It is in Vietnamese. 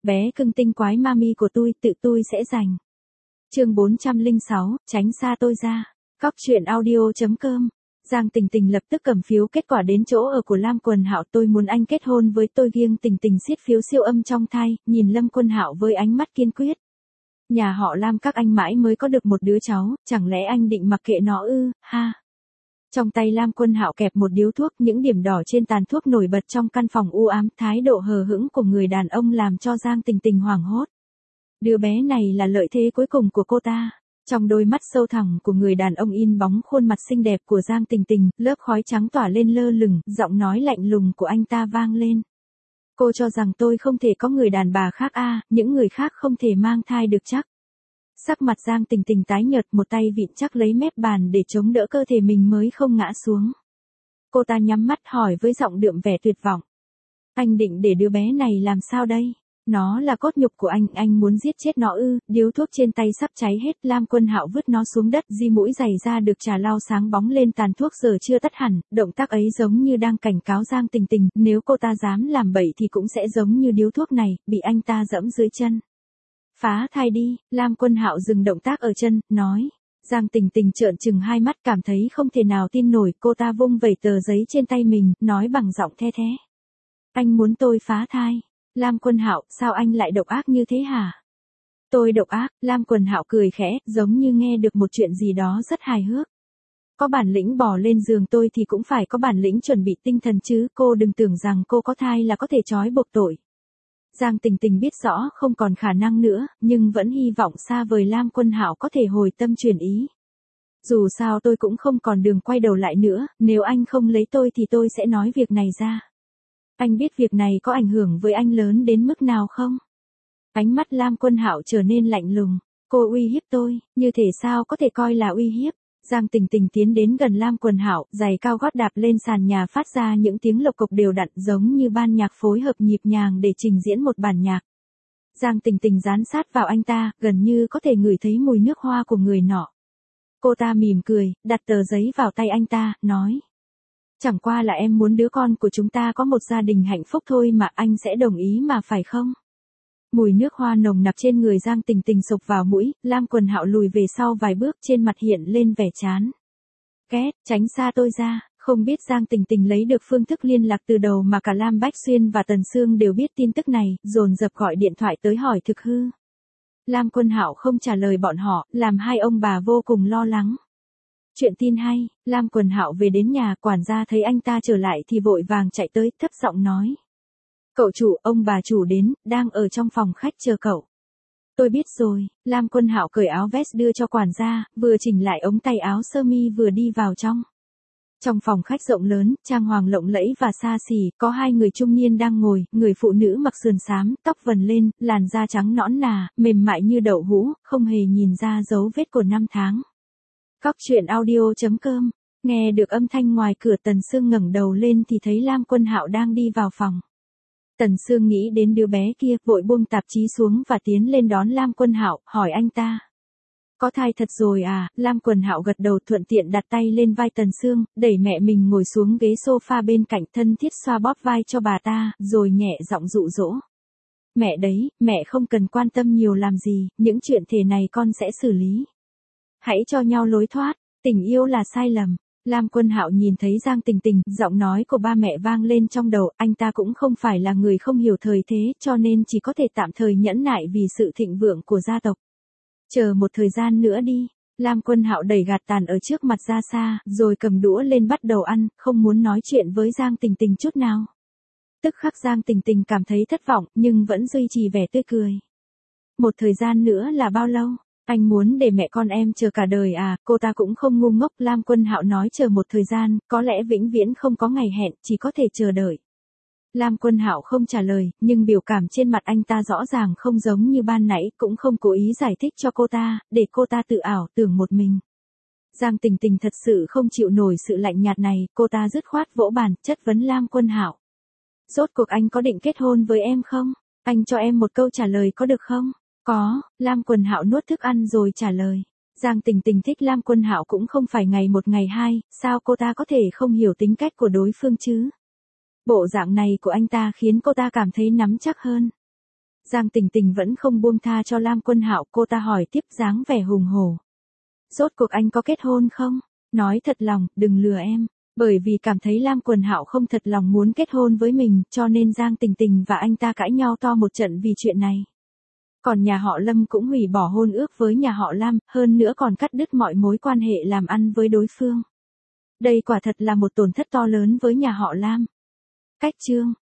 bé cưng tinh quái mami của tự tôi sẽ giành. Chương 406, tránh xa tôi ra. Cóc truyện audio.com. Giang Tình Tình lập tức cầm phiếu kết quả đến chỗ ở của Lam Quần Hạo. Tôi muốn anh kết hôn với tôi. Giang Tình Tình siết phiếu siêu âm trong tay, nhìn Lâm Quân Hạo với ánh mắt kiên quyết. Nhà họ Lam các anh mãi mới có được một đứa cháu, chẳng lẽ anh định mặc kệ nó ư, ha? Trong tay Lam Quân Hạo kẹp một điếu thuốc, những điểm đỏ trên tàn thuốc nổi bật trong căn phòng u ám, thái độ hờ hững của người đàn ông làm cho Giang Tình Tình hoảng hốt. Đứa bé này là lợi thế cuối cùng của cô ta. Trong đôi mắt sâu thẳm của người đàn ông in bóng khuôn mặt xinh đẹp của Giang Tình Tình, lớp khói trắng tỏa lên lơ lửng, giọng nói lạnh lùng của anh ta vang lên. Cô cho rằng tôi không thể có người đàn bà khác à, những người khác không thể mang thai được chắc. Sắc mặt Giang Tình Tình tái nhợt, một tay vịn chắc lấy mép bàn để chống đỡ cơ thể mình mới không ngã xuống. Cô ta nhắm mắt hỏi với giọng đượm vẻ tuyệt vọng. Anh định để đứa bé này làm sao đây? Nó là cốt nhục của anh muốn giết chết nó ư? Điếu thuốc trên tay sắp cháy hết, Lam Quân Hạo vứt nó xuống đất, di mũi giày ra được trà lau sáng bóng lên tàn thuốc giờ chưa tắt hẳn, động tác ấy giống như đang cảnh cáo Giang Tình Tình, nếu cô ta dám làm bậy thì cũng sẽ giống như điếu thuốc này, bị anh ta giẫm dưới chân. Phá thai đi, Lam Quân Hạo dừng động tác ở chân, nói. Giang Tình Tình trợn trừng hai mắt cảm thấy không thể nào tin nổi, cô ta vung vẩy tờ giấy trên tay mình, nói bằng giọng the thé. Anh muốn tôi phá thai? Lam Quân Hạo, sao anh lại độc ác như thế hả? Tôi độc ác, Lam Quân Hạo cười khẽ, giống như nghe được một chuyện gì đó rất hài hước. Có bản lĩnh bò lên giường tôi thì cũng phải có bản lĩnh chuẩn bị tinh thần chứ, cô đừng tưởng rằng cô có thai là có thể trói buộc tội. Giang Tình Tình biết rõ không còn khả năng nữa, nhưng vẫn hy vọng xa vời Lam Quân Hạo có thể hồi tâm chuyển ý. Dù sao tôi cũng không còn đường quay đầu lại nữa, nếu anh không lấy tôi thì tôi sẽ nói việc này ra. Anh biết việc này có ảnh hưởng với anh lớn đến mức nào không? Ánh mắt Lam Quân Hạo trở nên lạnh lùng. Cô uy hiếp tôi, như thể sao có thể coi là uy hiếp? Giang Tình Tình tiến đến gần Lam Quân Hạo, giày cao gót đạp lên sàn nhà phát ra những tiếng lộc cộc đều đặn giống như ban nhạc phối hợp nhịp nhàng để trình diễn một bản nhạc. Giang Tình Tình dán sát vào anh ta, gần như có thể ngửi thấy mùi nước hoa của người nọ. Cô ta mỉm cười, đặt tờ giấy vào tay anh ta, nói. Chẳng qua là em muốn đứa con của chúng ta có một gia đình hạnh phúc thôi mà, anh sẽ đồng ý mà phải không? Mùi nước hoa nồng nặc trên người Giang Tình Tình sộc vào mũi, Lam Quân Hạo lùi về sau vài bước, trên mặt hiện lên vẻ chán. Két, tránh xa tôi ra, không biết Giang Tình Tình lấy được phương thức liên lạc từ đầu mà cả Lam Bách Xuyên và Tần Sương đều biết tin tức này, dồn dập gọi điện thoại tới hỏi thực hư. Lam Quân Hạo không trả lời bọn họ, làm hai ông bà vô cùng lo lắng. Chuyện tin hay, Lam Quân Hạo về đến nhà, quản gia thấy anh ta trở lại thì vội vàng chạy tới, thấp giọng nói. Cậu chủ, ông bà chủ đến, đang ở trong phòng khách chờ cậu. Tôi biết rồi, Lam Quân Hạo cởi áo vest đưa cho quản gia, vừa chỉnh lại ống tay áo sơ mi vừa đi vào trong. Trong phòng khách rộng lớn, trang hoàng lộng lẫy và xa xỉ, có hai người trung niên đang ngồi, người phụ nữ mặc sườn xám, tóc vần lên, làn da trắng nõn nà, mềm mại như đậu hũ, không hề nhìn ra dấu vết của năm tháng. Cóc truyện audio.com. Nghe được âm thanh ngoài cửa, Tần Sương ngẩng đầu lên thì thấy Lam Quân Hạo đang đi vào phòng. Tần Sương nghĩ đến đứa bé kia, vội buông tạp chí xuống và tiến lên đón Lam Quân Hạo, hỏi anh ta. Có thai thật rồi à? Lam Quân Hạo gật đầu, thuận tiện đặt tay lên vai Tần Sương, đẩy mẹ mình ngồi xuống ghế sofa bên cạnh, thân thiết xoa bóp vai cho bà ta, rồi nhẹ giọng dụ dỗ. Mẹ đấy, mẹ không cần quan tâm nhiều làm gì, những chuyện thế này con sẽ xử lý. Hãy cho nhau lối thoát, tình yêu là sai lầm. Lam Quân Hạo nhìn thấy Giang Tình Tình, giọng nói của ba mẹ vang lên trong đầu, anh ta cũng không phải là người không hiểu thời thế, cho nên chỉ có thể tạm thời nhẫn nại vì sự thịnh vượng của gia tộc. Chờ một thời gian nữa đi. Lam Quân Hạo đẩy gạt tàn ở trước mặt ra xa, rồi cầm đũa lên bắt đầu ăn, không muốn nói chuyện với Giang Tình Tình chút nào. Tức khắc Giang Tình Tình cảm thấy thất vọng, nhưng vẫn duy trì vẻ tươi cười. Một thời gian nữa là bao lâu? Anh muốn để mẹ con em chờ cả đời à? Cô ta cũng không ngu ngốc. Lam Quân Hạo nói chờ một thời gian, có lẽ vĩnh viễn không có ngày hẹn, chỉ có thể chờ đợi. Lam Quân Hạo không trả lời, nhưng biểu cảm trên mặt anh ta rõ ràng không giống như ban nãy, cũng không cố ý giải thích cho cô ta, để cô ta tự ảo tưởng một mình. Giang Tình Tình thật sự không chịu nổi sự lạnh nhạt này, cô ta dứt khoát vỗ bàn, chất vấn Lam Quân Hạo. Rốt cuộc anh có định kết hôn với em không? Anh cho em một câu trả lời có được không? Có, Lam Quân Hạo nuốt thức ăn rồi trả lời. Giang Tình Tình thích Lam Quân Hạo cũng không phải ngày một ngày hai, sao cô ta có thể không hiểu tính cách của đối phương chứ? Bộ dạng này của anh ta khiến cô ta cảm thấy nắm chắc hơn. Giang Tình Tình vẫn không buông tha cho Lam Quân Hạo, cô ta hỏi tiếp dáng vẻ hùng hổ. Rốt cuộc anh có kết hôn không? Nói thật lòng, đừng lừa em. Bởi vì cảm thấy Lam Quân Hạo không thật lòng muốn kết hôn với mình, cho nên Giang Tình Tình và anh ta cãi nhau to một trận vì chuyện này. Còn nhà họ Lâm cũng hủy bỏ hôn ước với nhà họ Lam, hơn nữa còn cắt đứt mọi mối quan hệ làm ăn với đối phương. Đây quả thật là một tổn thất to lớn với nhà họ Lam. Cách chương